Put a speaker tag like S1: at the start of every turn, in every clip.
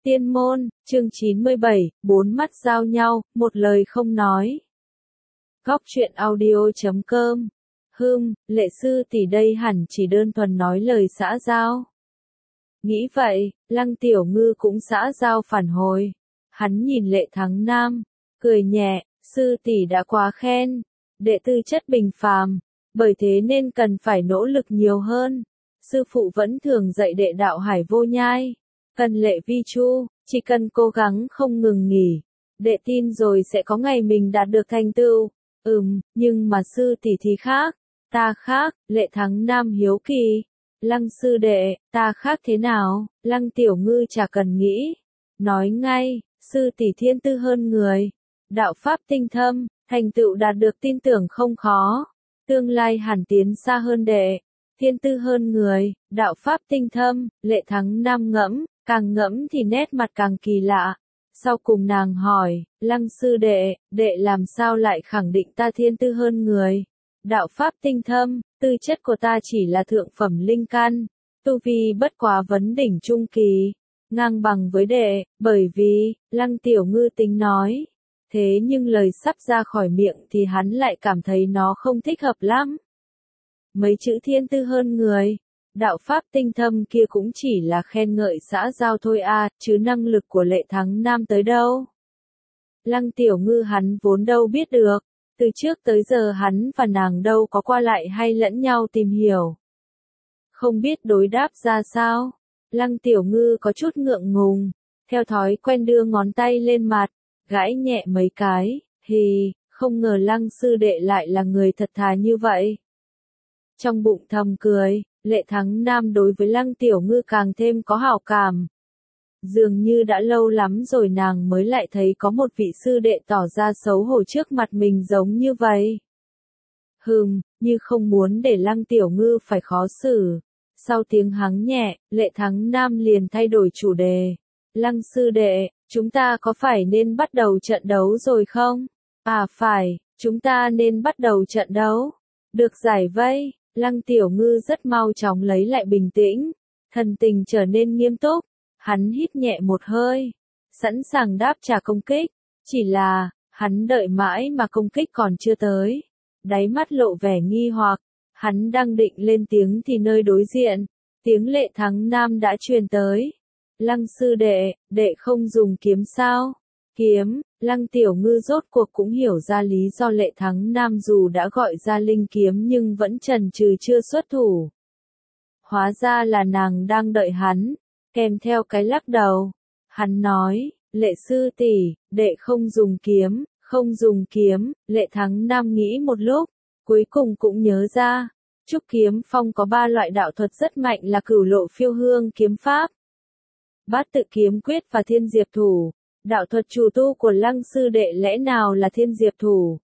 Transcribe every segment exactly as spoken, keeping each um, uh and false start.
S1: Tiên môn, chương chín mươi bảy, bốn mắt giao nhau, một lời không nói. Góc truyện audio chấm com. Hừm, lệ sư tỷ đây hẳn chỉ đơn thuần nói lời xã giao. Nghĩ vậy, Lăng Tiểu Ngư cũng xã giao phản hồi. Hắn nhìn Lệ Thắng Nam, cười nhẹ, sư tỷ đã quá khen, đệ tư chất bình phàm, bởi thế nên cần phải nỗ lực nhiều hơn. Sư phụ vẫn thường dạy đệ đạo hải vô nhai. Cần lệ vi chu, chỉ cần cố gắng không ngừng nghỉ, đệ tin rồi sẽ có ngày mình đạt được thành tựu. Ừm, nhưng mà sư tỷ thì khác, ta khác, Lệ Thắng Nam hiếu kỳ. Lăng sư đệ, ta khác thế nào? Lăng Tiểu Ngư chả cần nghĩ, nói ngay, sư tỷ thiên tư hơn người, đạo pháp tinh thâm, thành tựu đạt được tin tưởng không khó, tương lai hẳn tiến xa hơn đệ. Thiên tư hơn người, đạo pháp tinh thâm, Lệ Thắng Nam ngẫm, càng ngẫm thì nét mặt càng kỳ lạ. Sau cùng nàng hỏi, Lăng sư đệ, đệ làm sao lại khẳng định ta thiên tư hơn người? Đạo pháp tinh thâm, tư chất của ta chỉ là thượng phẩm linh căn, tu vi bất quá vấn đỉnh trung kỳ, ngang bằng với đệ, bởi vì, Lăng Tiểu Ngư tính nói. Thế nhưng lời sắp ra khỏi miệng thì hắn lại cảm thấy nó không thích hợp lắm. Mấy chữ thiên tư hơn người, đạo pháp tinh thâm kia cũng chỉ là khen ngợi xã giao thôi à, chứ năng lực của Lệ Thắng Nam tới đâu. Lăng Tiểu Ngư hắn vốn đâu biết được, từ trước tới giờ hắn và nàng đâu có qua lại hay lẫn nhau tìm hiểu. Không biết đối đáp ra sao, Lăng Tiểu Ngư có chút ngượng ngùng, theo thói quen đưa ngón tay lên mặt, gãi nhẹ mấy cái, thì, không ngờ Lăng sư đệ lại là người thật thà như vậy. Trong bụng thầm cười, Lệ Thắng Nam đối với Lăng Tiểu Ngư càng thêm có hảo cảm. Dường như đã lâu lắm rồi nàng mới lại thấy có một vị sư đệ tỏ ra xấu hổ trước mặt mình giống như vậy. Hừm, như không muốn để Lăng Tiểu Ngư phải khó xử. Sau tiếng hắng nhẹ, Lệ Thắng Nam liền thay đổi chủ đề. Lăng sư đệ, chúng ta có phải nên bắt đầu trận đấu rồi không? À phải, chúng ta nên bắt đầu trận đấu. Được giải vây. Lăng Tiểu Ngư rất mau chóng lấy lại bình tĩnh, thần tình trở nên nghiêm túc, hắn hít nhẹ một hơi, sẵn sàng đáp trả công kích, chỉ là, hắn đợi mãi mà công kích còn chưa tới, đáy mắt lộ vẻ nghi hoặc, hắn đang định lên tiếng thì nơi đối diện, tiếng Lệ Thắng Nam đã truyền tới. Lăng sư đệ, đệ không dùng kiếm sao? Kiếm, Lăng Tiểu Ngư rốt cuộc cũng hiểu ra lý do Lệ Thắng Nam dù đã gọi ra linh kiếm nhưng vẫn chần chừ chưa xuất thủ. Hóa ra là nàng đang đợi hắn, kèm theo cái lắc đầu. Hắn nói, Lệ sư tỷ, đệ không dùng kiếm, không dùng kiếm, Lệ Thắng Nam nghĩ một lúc, cuối cùng cũng nhớ ra. Trúc Kiếm Phong có ba loại đạo thuật rất mạnh là Cửu Lộ Phiêu Hương kiếm pháp, Bát Tự kiếm quyết và Thiên Diệp thủ. Đạo thuật chủ tu của Lăng sư đệ lẽ nào là Thiên Diệp thủ?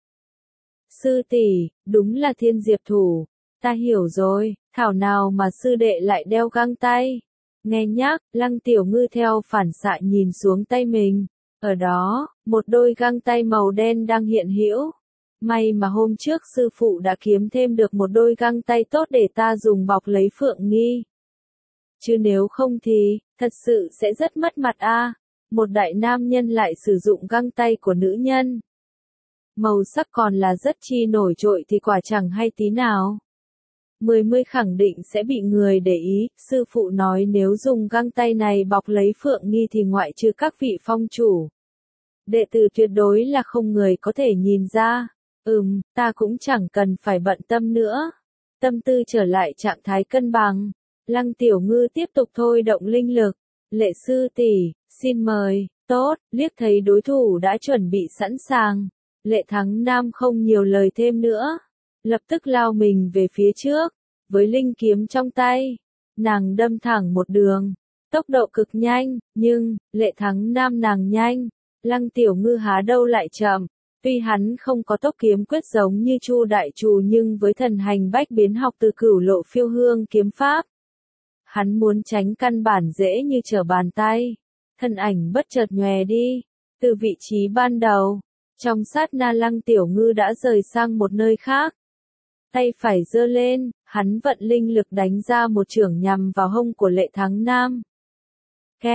S1: Sư tỷ, đúng là Thiên Diệp thủ. Ta hiểu rồi, thảo nào mà sư đệ lại đeo găng tay. Nghe nhắc, Lăng Tiểu Ngư theo phản xạ nhìn xuống tay mình. Ở đó, một đôi găng tay màu đen đang hiện hữu. May mà hôm trước sư phụ đã kiếm thêm được một đôi găng tay tốt để ta dùng bọc lấy Phượng Nghi. Chứ nếu không thì, thật sự sẽ rất mất mặt a. À. Một đại nam nhân lại sử dụng găng tay của nữ nhân. Màu sắc còn là rất chi nổi trội thì quả chẳng hay tí nào. Mười mươi khẳng định sẽ bị người để ý, sư phụ nói nếu dùng găng tay này bọc lấy Phượng Nghi thì ngoại trừ các vị phong chủ. Đệ tử tuyệt đối là không người có thể nhìn ra. Ừm, ta cũng chẳng cần phải bận tâm nữa. Tâm tư trở lại trạng thái cân bằng. Lăng Tiểu Ngư tiếp tục thôi động linh lực. Lệ sư tỷ, xin mời, tốt, liếc thấy đối thủ đã chuẩn bị sẵn sàng. Lệ Thắng Nam không nhiều lời thêm nữa. Lập tức lao mình về phía trước. Với linh kiếm trong tay, nàng đâm thẳng một đường. Tốc độ cực nhanh, nhưng, Lệ Thắng Nam nàng nhanh. Lăng Tiểu Ngư há đâu lại chậm. Tuy hắn không có tốc kiếm quyết giống như Chu Đại Trù nhưng với thần hành bách biến học từ Cửu Lộ Phiêu Hương kiếm pháp. Hắn muốn tránh căn bản dễ như trở bàn tay. Thân ảnh bất chợt nhòe đi. Từ vị trí ban đầu. Trong sát na Lăng Tiểu Ngư đã rời sang một nơi khác. Tay phải giơ lên, hắn vận linh lực đánh ra một chưởng nhằm vào hông của Lệ Thắng Nam. Keng,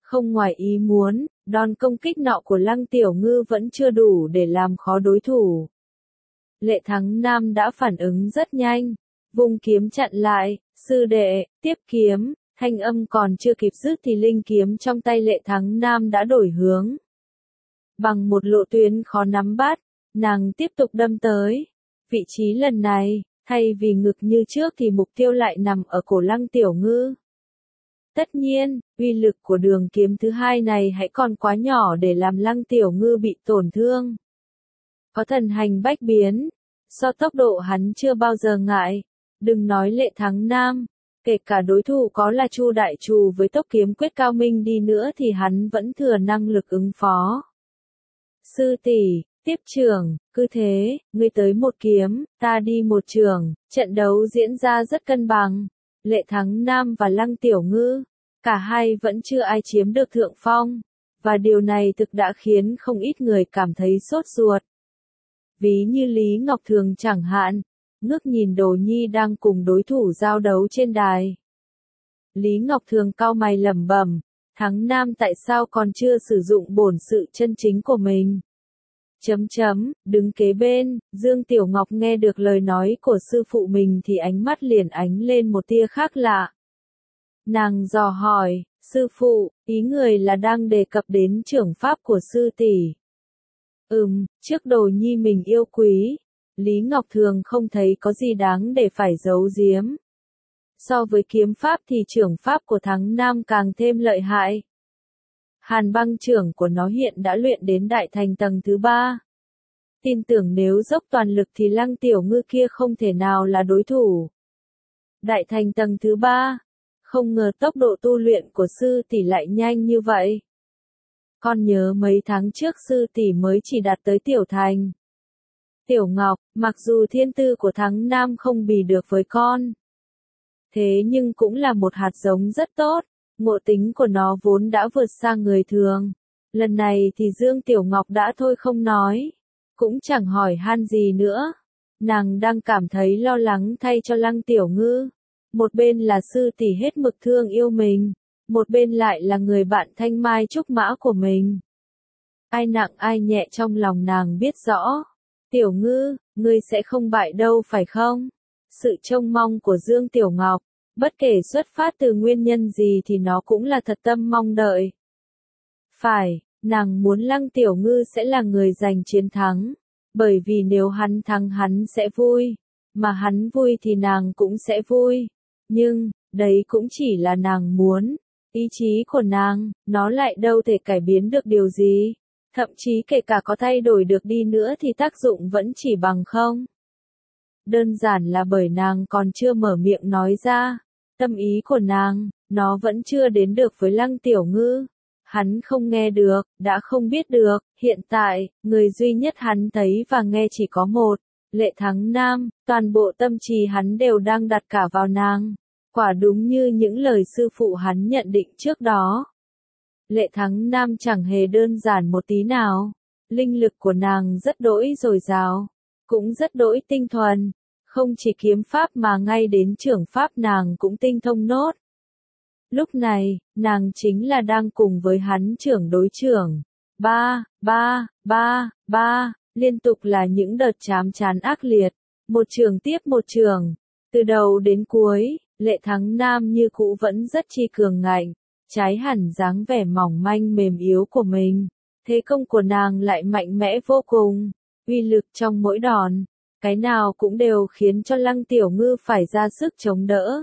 S1: Không ngoài ý muốn, đòn công kích nọ của Lăng Tiểu Ngư vẫn chưa đủ để làm khó đối thủ. Lệ Thắng Nam đã phản ứng rất nhanh, vùng kiếm chặn lại, sư đệ, tiếp kiếm, thanh âm còn chưa kịp dứt thì linh kiếm trong tay Lệ Thắng Nam đã đổi hướng. Bằng một lộ tuyến khó nắm bắt, nàng tiếp tục đâm tới. Vị trí lần này, thay vì ngực như trước thì mục tiêu lại nằm ở cổ Lăng Tiểu Ngư. Tất nhiên, uy lực của đường kiếm thứ hai này hãy còn quá nhỏ để làm Lăng Tiểu Ngư bị tổn thương. Có thần hành bách biến, so tốc độ hắn chưa bao giờ ngại, đừng nói Lệ Thắng Nam, kể cả đối thủ có là Chu Đại Trù với tốc kiếm quyết cao minh đi nữa thì hắn vẫn thừa năng lực ứng phó. Sư tỷ, tiếp trường, cứ thế, ngươi tới một kiếm, ta đi một trường, trận đấu diễn ra rất cân bằng. Lệ Thắng Nam và Lăng Tiểu Ngư, cả hai vẫn chưa ai chiếm được thượng phong, và điều này thực đã khiến không ít người cảm thấy sốt ruột. Ví như Lý Ngọc Thường chẳng hạn, ngước nhìn Đồ Nhi đang cùng đối thủ giao đấu trên đài. Lý Ngọc Thường cau mày lẩm bẩm, Thắng Nam tại sao còn chưa sử dụng bổn sự chân chính của mình? Chấm chấm, đứng kế bên, Dương Tiểu Ngọc nghe được lời nói của sư phụ mình thì ánh mắt liền ánh lên một tia khác lạ. Nàng dò hỏi, sư phụ, ý người là đang đề cập đến trưởng pháp của sư tỷ. Ừm, trước Đồ Nhi mình yêu quý, Lý Ngọc Thường không thấy có gì đáng để phải giấu giếm. So với kiếm pháp thì trưởng pháp của Thắng Nam càng thêm lợi hại. Hàn băng trưởng của nó hiện đã luyện đến đại thành tầng thứ ba. Tin tưởng nếu dốc toàn lực thì Lăng Tiểu Ngư kia không thể nào là đối thủ. Đại thành tầng thứ ba, không ngờ tốc độ tu luyện của sư tỷ lại nhanh như vậy. Con nhớ mấy tháng trước sư tỷ mới chỉ đạt tới tiểu thành. Tiểu Ngọc, mặc dù thiên tư của Thắng Nam không bì được với con, thế nhưng cũng là một hạt giống rất tốt, ngộ tính của nó vốn đã vượt xa người thường. Lần này thì Dương Tiểu Ngọc đã thôi không nói, cũng chẳng hỏi han gì nữa. Nàng đang cảm thấy lo lắng thay cho Lăng Tiểu Ngư. Một bên là sư tỷ hết mực thương yêu mình, một bên lại là người bạn thanh mai trúc mã của mình. Ai nặng ai nhẹ trong lòng nàng biết rõ. Tiểu Ngư, ngươi sẽ không bại đâu phải không? Sự trông mong của Dương Tiểu Ngọc, bất kể xuất phát từ nguyên nhân gì thì nó cũng là thật tâm mong đợi. Phải, nàng muốn Lăng Tiểu Ngư sẽ là người giành chiến thắng, bởi vì nếu hắn thắng hắn sẽ vui, mà hắn vui thì nàng cũng sẽ vui. Nhưng, đấy cũng chỉ là nàng muốn, ý chí của nàng, nó lại đâu thể cải biến được điều gì. Thậm chí kể cả có thay đổi được đi nữa thì tác dụng vẫn chỉ bằng không. Đơn giản là bởi nàng còn chưa mở miệng nói ra. Tâm ý của nàng, nó vẫn chưa đến được với Lăng Tiểu Ngư. Hắn không nghe được, đã không biết được, hiện tại, người duy nhất hắn thấy và nghe chỉ có một, Lệ Thắng Nam, toàn bộ tâm trí hắn đều đang đặt cả vào nàng. Quả đúng như những lời sư phụ hắn nhận định trước đó. Lệ Thắng Nam chẳng hề đơn giản một tí nào. Linh lực của nàng rất đỗi dồi dào, cũng rất đỗi tinh thuần. Không chỉ kiếm pháp mà ngay đến trưởng pháp nàng cũng tinh thông nốt. Lúc này, nàng chính là đang cùng với hắn trưởng đối trưởng. Ba, ba, ba, ba, liên tục là những đợt chám chán ác liệt. Một trường tiếp một trường. Từ đầu đến cuối, Lệ Thắng Nam như cũ vẫn rất chi cường ngạnh. Trái hẳn dáng vẻ mỏng manh mềm yếu của mình. Thế công của nàng lại mạnh mẽ vô cùng. Uy lực trong mỗi đòn. Cái nào cũng đều khiến cho Lăng Tiểu Ngư phải ra sức chống đỡ.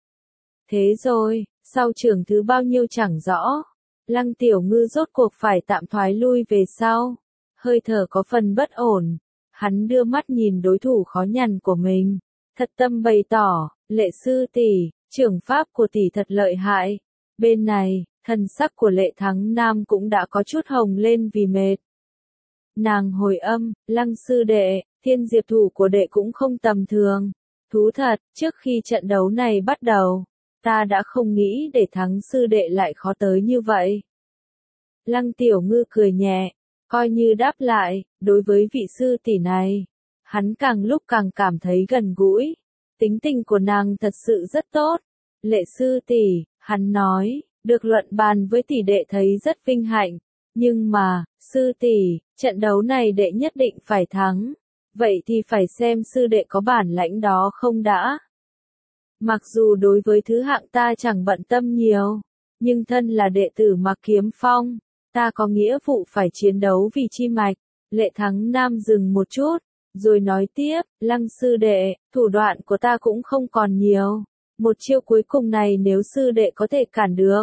S1: Thế rồi, sau trường thứ bao nhiêu chẳng rõ. Lăng Tiểu Ngư rốt cuộc phải tạm thoái lui về sau. Hơi thở có phần bất ổn. Hắn đưa mắt nhìn đối thủ khó nhằn của mình. Thật tâm bày tỏ, Lệ sư tỷ, trưởng pháp của tỷ thật lợi hại. Bên này, thần sắc của Lệ Thắng Nam cũng đã có chút hồng lên vì mệt. Nàng hồi âm, Lăng sư đệ, thiên diệp thủ của đệ cũng không tầm thường. Thú thật, trước khi trận đấu này bắt đầu, ta đã không nghĩ để thắng sư đệ lại khó tới như vậy. Lăng Tiểu Ngư cười nhẹ, coi như đáp lại, đối với vị sư tỷ này, hắn càng lúc càng cảm thấy gần gũi. Tính tình của nàng thật sự rất tốt. Lệ sư tỷ, hắn nói, Được luận bàn với tỷ đệ thấy rất vinh hạnh. Nhưng mà, sư tỷ, trận đấu này đệ nhất định phải thắng. Vậy thì phải xem sư đệ có bản lãnh đó không đã. Mặc dù đối với thứ hạng ta chẳng bận tâm nhiều, nhưng thân là đệ tử Mạc Kiếm Phong, ta có nghĩa vụ phải chiến đấu vì chi mạch. Lệ Thắng Nam dừng một chút, rồi nói tiếp, Lăng sư đệ, thủ đoạn của ta cũng không còn nhiều. Một chiêu cuối cùng này nếu sư đệ có thể cản được,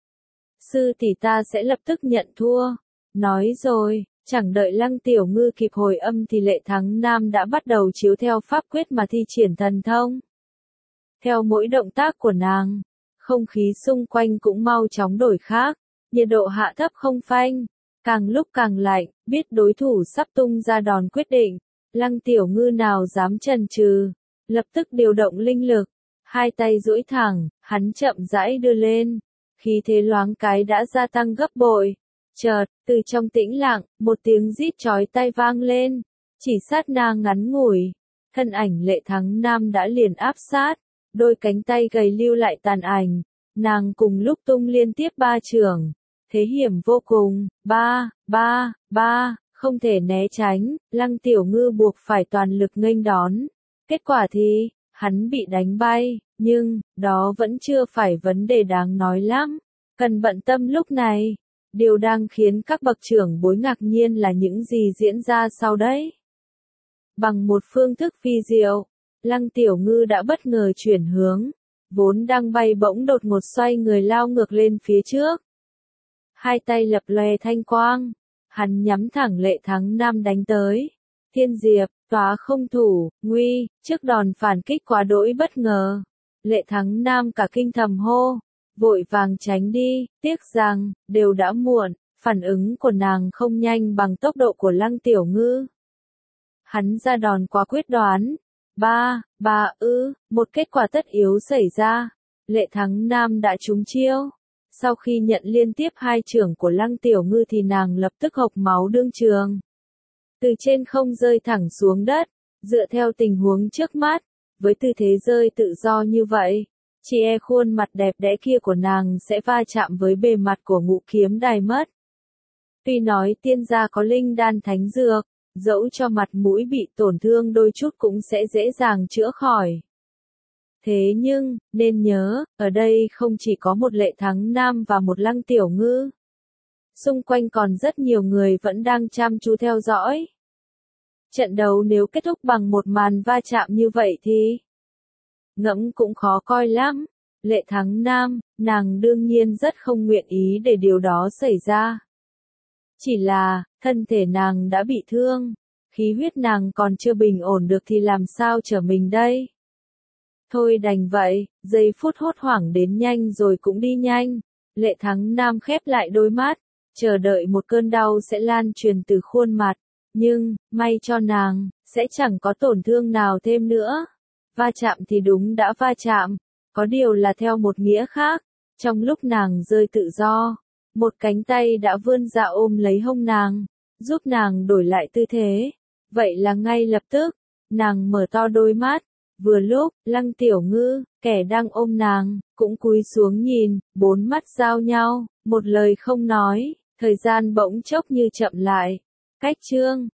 S1: sư tỷ ta sẽ lập tức nhận thua. Nói rồi, chẳng đợi Lăng Tiểu Ngư kịp hồi âm thì Lệ Thắng Nam đã bắt đầu chiếu theo pháp quyết mà thi triển thần thông. Theo mỗi động tác của nàng, không khí xung quanh cũng mau chóng đổi khác, nhiệt độ hạ thấp không phanh, càng lúc càng lạnh, biết đối thủ sắp tung ra đòn quyết định, Lăng Tiểu Ngư nào dám chần chừ, lập tức điều động linh lực, hai tay duỗi thẳng, hắn chậm rãi đưa lên, khí thế loáng cái đã gia tăng gấp bội. Chợt, từ trong tĩnh lặng, một tiếng rít chói tai vang lên, chỉ sát na ngắn ngủi, thân ảnh Lệ Thắng Nam đã liền áp sát, đôi cánh tay gầy lưu lại tàn ảnh, nàng cùng lúc tung liên tiếp ba chưởng, thế hiểm vô cùng, ba, ba, ba, không thể né tránh, Lăng Tiểu Ngư buộc phải toàn lực nghênh đón. Kết quả thì, hắn bị đánh bay, nhưng, đó vẫn chưa phải vấn đề đáng nói lắm, cần bận tâm lúc này. Điều đang khiến các bậc trưởng bối ngạc nhiên là những gì diễn ra sau đấy. Bằng một phương thức phi diệu, Lăng Tiểu Ngư đã bất ngờ chuyển hướng, vốn đang bay bỗng đột ngột xoay người lao ngược lên phía trước. Hai tay lập lòe thanh quang, hắn nhắm thẳng Lệ Thắng Nam đánh tới. Thiên Diệp, Tóa không thủ, nguy, trước đòn phản kích quá đỗi bất ngờ. Lệ Thắng Nam cả kinh thầm hô, vội vàng tránh đi, tiếc rằng, đều đã muộn, phản ứng của nàng không nhanh bằng tốc độ của Lăng Tiểu Ngư. Hắn ra đòn quá quyết đoán. Ba, ba ư, một kết quả tất yếu xảy ra. Lệ Thắng Nam đã trúng chiêu. Sau khi nhận liên tiếp hai chưởng của Lăng Tiểu Ngư thì nàng lập tức hộc máu đương trường. Từ trên không rơi thẳng xuống đất, dựa theo tình huống trước mắt, với tư thế rơi tự do như vậy, chỉ e khuôn mặt đẹp đẽ kia của nàng sẽ va chạm với bề mặt của Ngũ Kiếm Đài mất. Tuy nói tiên gia có linh đan thánh dược, dẫu cho mặt mũi bị tổn thương đôi chút cũng sẽ dễ dàng chữa khỏi. Thế nhưng, nên nhớ, ở đây không chỉ có một Lệ Thắng Nam và một Lăng Tiểu Ngư. Xung quanh còn rất nhiều người vẫn đang chăm chú theo dõi. Trận đấu nếu kết thúc bằng một màn va chạm như vậy thì ngẫm cũng khó coi lắm. Lệ Thắng Nam, nàng đương nhiên rất không nguyện ý để điều đó xảy ra. Chỉ là, thân thể nàng đã bị thương, khí huyết nàng còn chưa bình ổn được thì làm sao trở mình đây? Thôi đành vậy, giây phút hốt hoảng đến nhanh rồi cũng đi nhanh. Lệ Thắng Nam khép lại đôi mắt, chờ đợi một cơn đau sẽ lan truyền từ khuôn mặt. Nhưng, may cho nàng, sẽ chẳng có tổn thương nào thêm nữa. Va chạm thì đúng đã va chạm, có điều là theo một nghĩa khác. Trong lúc nàng rơi tự do, một cánh tay đã vươn ra ôm lấy hông nàng, giúp nàng đổi lại tư thế. Vậy là ngay lập tức, nàng mở to đôi mắt. Vừa lúc, Lăng Tiểu Ngư, kẻ đang ôm nàng, cũng cúi xuống nhìn, bốn mắt giao nhau, một lời không nói, thời gian bỗng chốc như chậm lại. Cách chương